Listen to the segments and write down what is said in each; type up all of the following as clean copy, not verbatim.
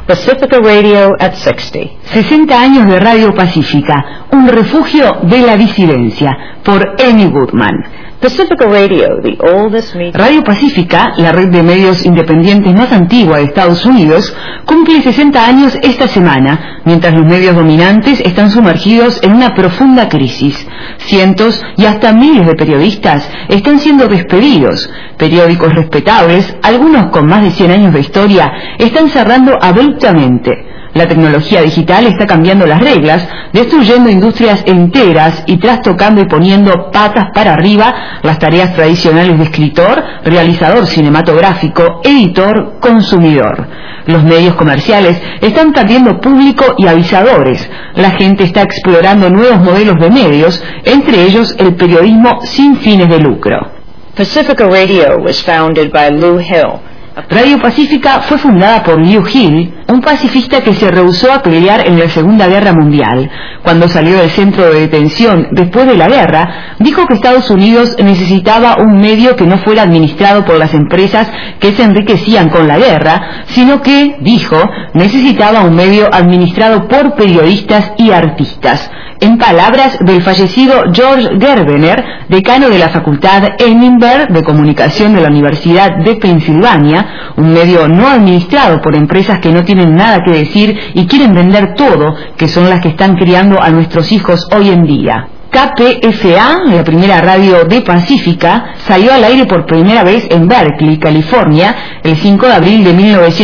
Pacifica Radio at 60. 60 años de Radio Pacífica, un refugio de la disidencia, por Amy Goodman. Pacifica Radio, the oldest media. Radio Pacífica, la red de medios independientes más antigua de Estados Unidos, cumple 60 años esta semana, mientras los medios dominantes están sumergidos en una profunda crisis. Cientos y hasta miles de periodistas están siendo despedidos. Periódicos respetables, algunos con más de 100 años de historia, están cerrando abruptamente. La tecnología digital está cambiando las reglas, destruyendo industrias enteras y trastocando y poniendo patas para arriba las tareas tradicionales de escritor, realizador cinematográfico, editor, consumidor. Los medios comerciales están perdiendo público y avisadores. La gente está explorando nuevos modelos de medios, entre ellos el periodismo sin fines de lucro. Pacifica Radio was founded by Lou Hill. Radio Pacífica fue fundada por Lew Hill, un pacifista que se rehusó a pelear en la Segunda Guerra Mundial. Cuando salió del centro de detención después de la guerra, dijo que Estados Unidos necesitaba un medio que no fuera administrado por las empresas que se enriquecían con la guerra, sino que, dijo, necesitaba un medio administrado por periodistas y artistas. En palabras del fallecido George Gerbener, decano de la Facultad Annenberg de Comunicación de la Universidad de Pensilvania, un medio no administrado por empresas que no tienen nada que decir y quieren vender todo, que son las que están criando a nuestros hijos hoy en día. KPFA, la primera radio de Pacífica, salió al aire por primera vez en Berkeley, California, el 5 de abril de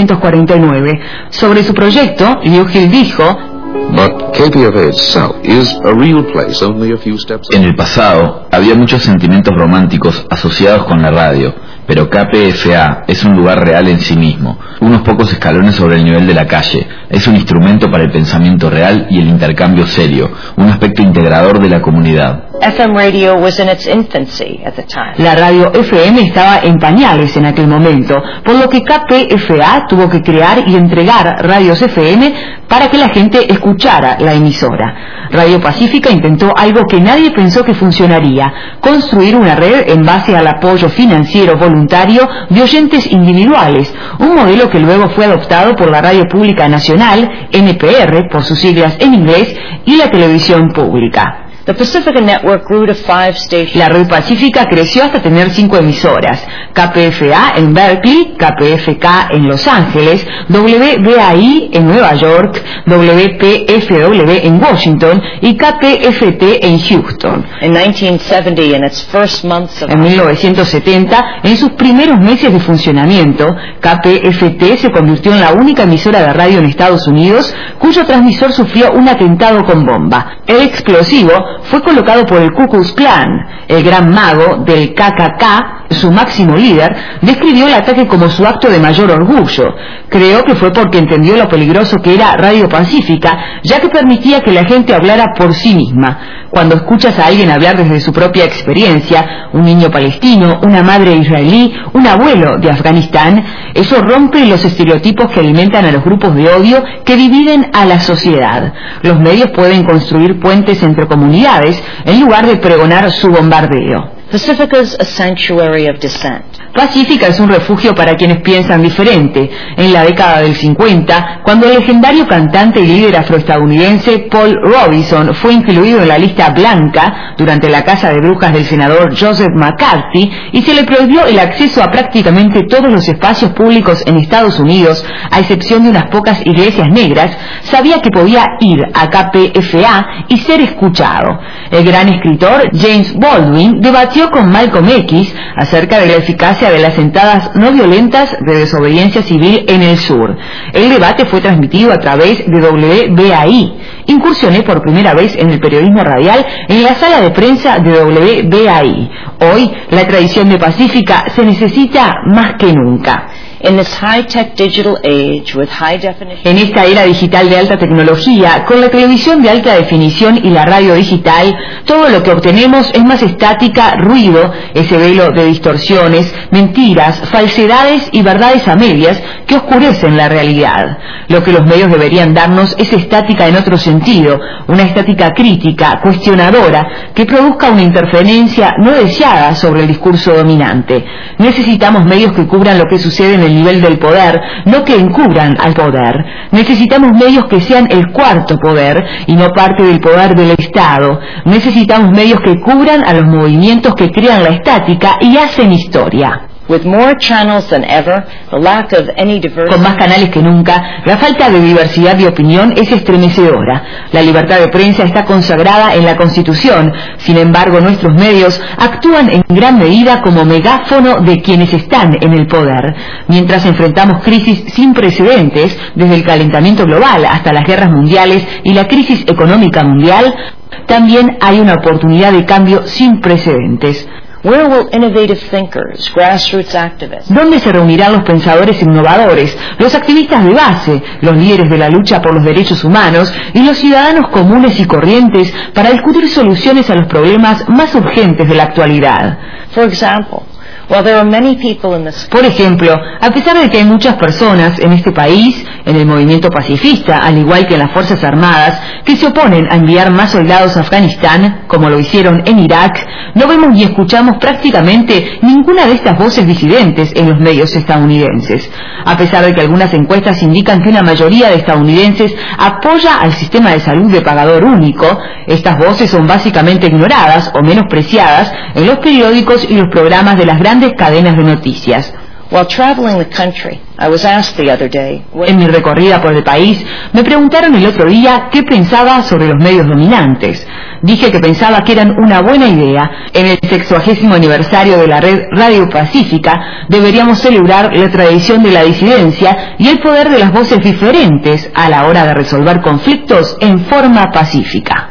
1949. Sobre su proyecto, Lew Hill dijo: But KPFA itself is a real place only a few steps away. En el pasado, había muchos sentimientos románticos asociados con la radio, pero KPFA es un lugar real en sí mismo, unos pocos escalones sobre el nivel de la calle. Es un instrumento para el pensamiento real y el intercambio serio, un aspecto integrador de la comunidad. FM radio was in its infancy at the time. La radio FM estaba en pañales en aquel momento, por lo que KPFA tuvo que crear y entregar radios FM para que la gente escuchara la emisora. Radio Pacífica intentó algo que nadie pensó que funcionaría: construir una red en base al apoyo financiero voluntario de oyentes individuales, un modelo que luego fue adoptado por la Radio Pública Nacional, NPR por sus siglas en inglés, y la televisión pública. The Pacifica Network grew to 5 stations. La red Pacífica creció hasta tener 5 emisoras: KPFA en Berkeley, KPFK en Los Ángeles, WBAI en Nueva York, WPFW en Washington y KPFT en Houston. In 1970, in its first months of En 1970, en sus primeros meses de funcionamiento, KPFT se convirtió en la única emisora de radio en Estados Unidos cuyo transmisor sufrió un atentado con bomba. El explosivo fue colocado por el Ku Klux Klan. El gran mago del KKK, su máximo líder, describió el ataque como su acto de mayor orgullo. Creo que fue porque entendió lo peligroso que era Radio Pacífica, ya que permitía que la gente hablara por sí misma. Cuando escuchas a alguien hablar desde su propia experiencia, un niño palestino, una madre israelí, un abuelo de Afganistán, eso rompe los estereotipos que alimentan a los grupos de odio que dividen a la sociedad. Los medios pueden construir puentes entre comunidades en lugar de pregonar su bombardeo. Pacifica's a sanctuary of dissent. Pacífica es un refugio para quienes piensan diferente. En la década del 50, cuando el legendario cantante y líder afroestadounidense Paul Robinson fue incluido en la lista blanca durante la caza de brujas del senador Joseph McCarthy y se le prohibió el acceso a prácticamente todos los espacios públicos en Estados Unidos, a excepción de unas pocas iglesias negras, sabía que podía ir a KPFA y ser escuchado. El gran escritor James Baldwin debatió con Malcolm X acerca de la eficacia de las sentadas no violentas de desobediencia civil en el sur. El debate fue transmitido a través de WBAI. Incursioné por primera vez en el periodismo radial en la sala de prensa de WBAI. Hoy, la tradición de Pacífica se necesita más que nunca. In this high-tech digital age with high definition. En esta era digital de alta tecnología, con la televisión de alta definición y la radio digital, todo lo que obtenemos es más estática, ruido, ese velo de distorsiones, mentiras, falsedades y verdades a medias que oscurecen la realidad. Lo que los medios deberían darnos es estática en otro sentido, una estática crítica, cuestionadora, que produzca una interferencia no deseada sobre el discurso dominante. Necesitamos medios que cubran lo que sucede en el el nivel del poder, no que encubran al poder. Necesitamos medios que sean el cuarto poder y no parte del poder del Estado. Necesitamos medios que cubran a los movimientos que crean la estática y hacen historia. With more channels than ever, the lack of any diversity. Con más canales que nunca, la falta de diversidad de opinión es estremecedora. La libertad de prensa está consagrada en la Constitución. Sin embargo, nuestros medios actúan en gran medida como megáfono de quienes están en el poder. Mientras enfrentamos crisis sin precedentes, desde el calentamiento global hasta las guerras mundiales y la crisis económica mundial, también hay una oportunidad de cambio sin precedentes. Where will innovative thinkers, grassroots activists, ¿Dónde se reunirán los pensadores innovadores, los activistas de base, los líderes de la lucha por los derechos humanos y los ciudadanos comunes y corrientes para discutir soluciones a los problemas más urgentes de la actualidad? for example, while there are many people in this Por ejemplo, a pesar de que hay muchas personas en este país, en el movimiento pacifista, al igual que en las Fuerzas Armadas, que se oponen a enviar más soldados a Afganistán, como lo hicieron en Irak, no vemos ni escuchamos prácticamente ninguna de estas voces disidentes en los medios estadounidenses. A pesar de que algunas encuestas indican que una mayoría de estadounidenses apoya al sistema de salud de pagador único, estas voces son básicamente ignoradas o menospreciadas en los periódicos y los programas de las grandes cadenas de noticias. While traveling the country, I was asked the other day, En mi recorrida por el país, me preguntaron el otro día qué pensaba sobre los medios dominantes. Dije que pensaba que eran una buena idea. En el 60º aniversario de la red Radio Pacífica, deberíamos celebrar la tradición de la disidencia y el poder de las voces diferentes a la hora de resolver conflictos en forma pacífica.